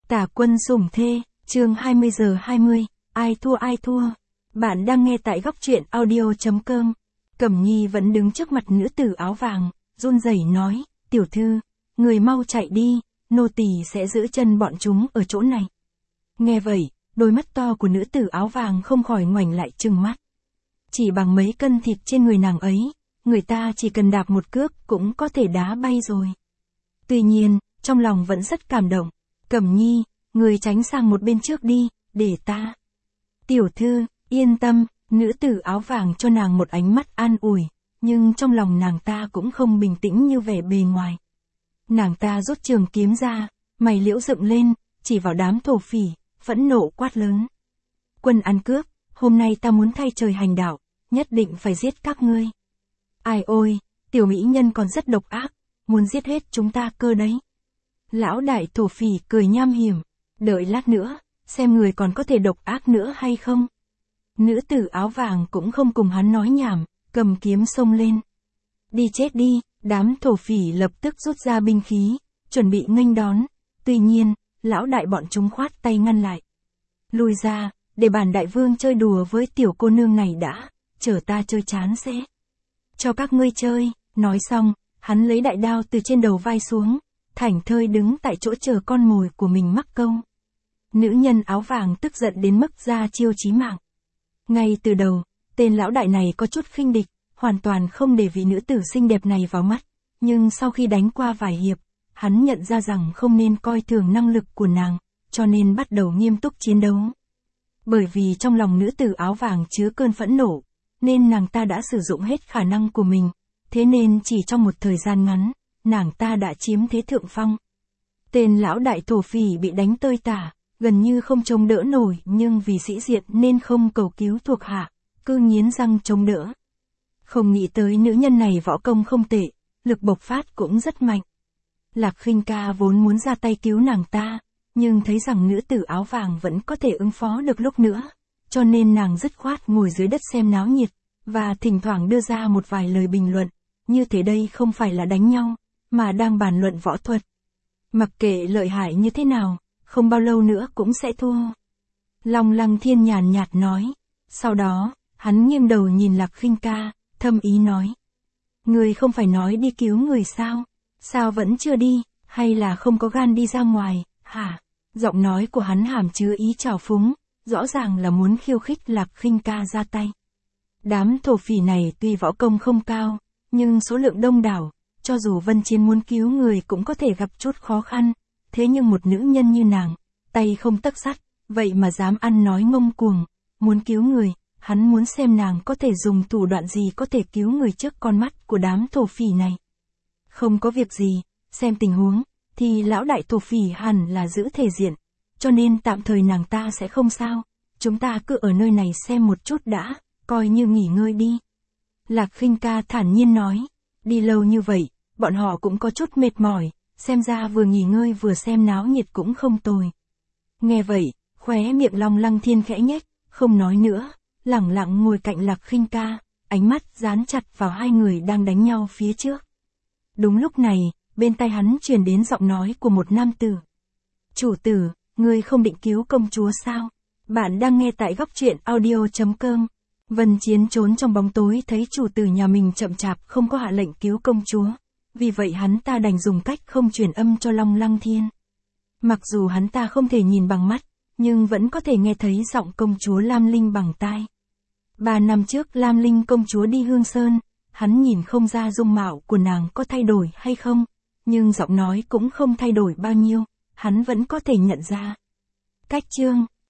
Tả Quân Sủng Thê, chương 20:20, ai thua ai thua. Bạn đang nghe tại góc truyện audio.com. Cẩm Nhi vẫn đứng trước mặt nữ tử áo vàng, run rẩy nói, tiểu thư, người mau chạy đi, nô tỳ sẽ giữ chân bọn chúng ở chỗ này. Nghe vậy, đôi mắt to của nữ tử áo vàng không khỏi ngoảnh lại trừng mắt. Chỉ bằng mấy cân thịt trên người nàng ấy, người ta chỉ cần đạp một cước cũng có thể đá bay rồi. Tuy nhiên, trong lòng vẫn rất cảm động. Cẩm Nhi, người tránh sang một bên trước đi, để ta. Tiểu thư, yên tâm, nữ tử áo vàng cho nàng một ánh mắt an ủi, nhưng trong lòng nàng ta cũng không bình tĩnh như vẻ bề ngoài. Nàng ta rút trường kiếm ra, mày liễu dựng lên, chỉ vào đám thổ phỉ, phẫn nộ quát lớn. Quân ăn cướp, hôm nay ta muốn thay trời hành đạo, nhất định phải giết các ngươi. Ai ôi, tiểu mỹ nhân còn rất độc ác, muốn giết hết chúng ta cơ đấy. Lão đại thổ phỉ cười nham hiểm, đợi lát nữa, xem người còn có thể độc ác nữa hay không. Nữ tử áo vàng cũng không cùng hắn nói nhảm, cầm kiếm xông lên. Đi chết đi, đám thổ phỉ lập tức rút ra binh khí, chuẩn bị nghênh đón. Tuy nhiên, lão đại bọn chúng khoát tay ngăn lại. Lui ra, để bản đại vương chơi đùa với tiểu cô nương này đã, chờ ta chơi chán sẽ cho các ngươi chơi. Nói xong, hắn lấy đại đao từ trên đầu vai xuống, thảnh thơi đứng tại chỗ chờ con mồi của mình mắc câu. Nữ nhân áo vàng tức giận đến mức ra chiêu chí mạng. Ngay từ đầu, tên lão đại này có chút khinh địch, hoàn toàn không để vị nữ tử xinh đẹp này vào mắt, nhưng sau khi đánh qua vài hiệp, hắn nhận ra rằng không nên coi thường năng lực của nàng, cho nên bắt đầu nghiêm túc chiến đấu. Bởi vì trong lòng nữ tử áo vàng chứa cơn phẫn nộ, nên nàng ta đã sử dụng hết khả năng của mình, thế nên chỉ trong một thời gian ngắn, nàng ta đã chiếm thế thượng phong. Tên lão đại thổ phỉ bị đánh tơi tả, gần như không chống đỡ nổi, nhưng vì sĩ diện nên không cầu cứu thuộc hạ, cứ nghiến răng chống đỡ. Không nghĩ tới nữ nhân này võ công không tệ, lực bộc phát cũng rất mạnh. Lạc Khinh Ca vốn muốn ra tay cứu nàng ta, nhưng thấy rằng nữ tử áo vàng vẫn có thể ứng phó được lúc nữa, cho nên nàng dứt khoát ngồi dưới đất xem náo nhiệt, và thỉnh thoảng đưa ra một vài lời bình luận, như thế đây không phải là đánh nhau, mà đang bàn luận võ thuật. Mặc kệ lợi hại như thế nào, không bao lâu nữa cũng sẽ thua. Long Lăng Thiên nhàn nhạt nói. Sau đó, hắn nghiêng đầu nhìn Lạc Khinh Ca, thâm ý nói. Người không phải nói đi cứu người sao? Sao vẫn chưa đi, hay là không có gan đi ra ngoài, hả? Giọng nói của hắn hàm chứa ý trào phúng, rõ ràng là muốn khiêu khích Lạc Khinh Ca ra tay. Đám thổ phỉ này tuy võ công không cao, nhưng số lượng đông đảo, cho dù Vân Chiến muốn cứu người cũng có thể gặp chút khó khăn, thế nhưng một nữ nhân như nàng, tay không tấc sắt, vậy mà dám ăn nói ngông cuồng, muốn cứu người, hắn muốn xem nàng có thể dùng thủ đoạn gì có thể cứu người trước con mắt của đám thổ phỉ này. Không có việc gì, xem tình huống, thì lão đại thổ phỉ hẳn là giữ thể diện, cho nên tạm thời nàng ta sẽ không sao, chúng ta cứ ở nơi này xem một chút đã, coi như nghỉ ngơi đi. Lạc Khinh Ca thản nhiên nói, đi lâu như vậy, bọn họ cũng có chút mệt mỏi, xem ra vừa nghỉ ngơi vừa xem náo nhiệt cũng không tồi. Nghe vậy, khóe miệng Long Lăng Thiên khẽ nhếch, không nói nữa, lẳng lặng ngồi cạnh Lạc Khinh Ca, ánh mắt dán chặt vào hai người đang đánh nhau phía trước. Đúng lúc này, bên tai hắn truyền đến giọng nói của một nam tử. Chủ tử, ngươi không định cứu công chúa sao? Bạn đang nghe tại góc truyện audio.com. Vân Chiến trốn trong bóng tối thấy chủ tử nhà mình chậm chạp không có hạ lệnh cứu công chúa. Vì vậy hắn ta đành dùng cách không truyền âm cho Long Lăng Thiên. Mặc dù hắn ta không thể nhìn bằng mắt, nhưng vẫn có thể nghe thấy giọng công chúa Lam Linh bằng tai. 3 năm trước Lam Linh công chúa đi Hương Sơn, hắn nhìn không ra dung mạo của nàng có thay đổi hay không, nhưng giọng nói cũng không thay đổi bao nhiêu, hắn vẫn có thể nhận ra. Cách chương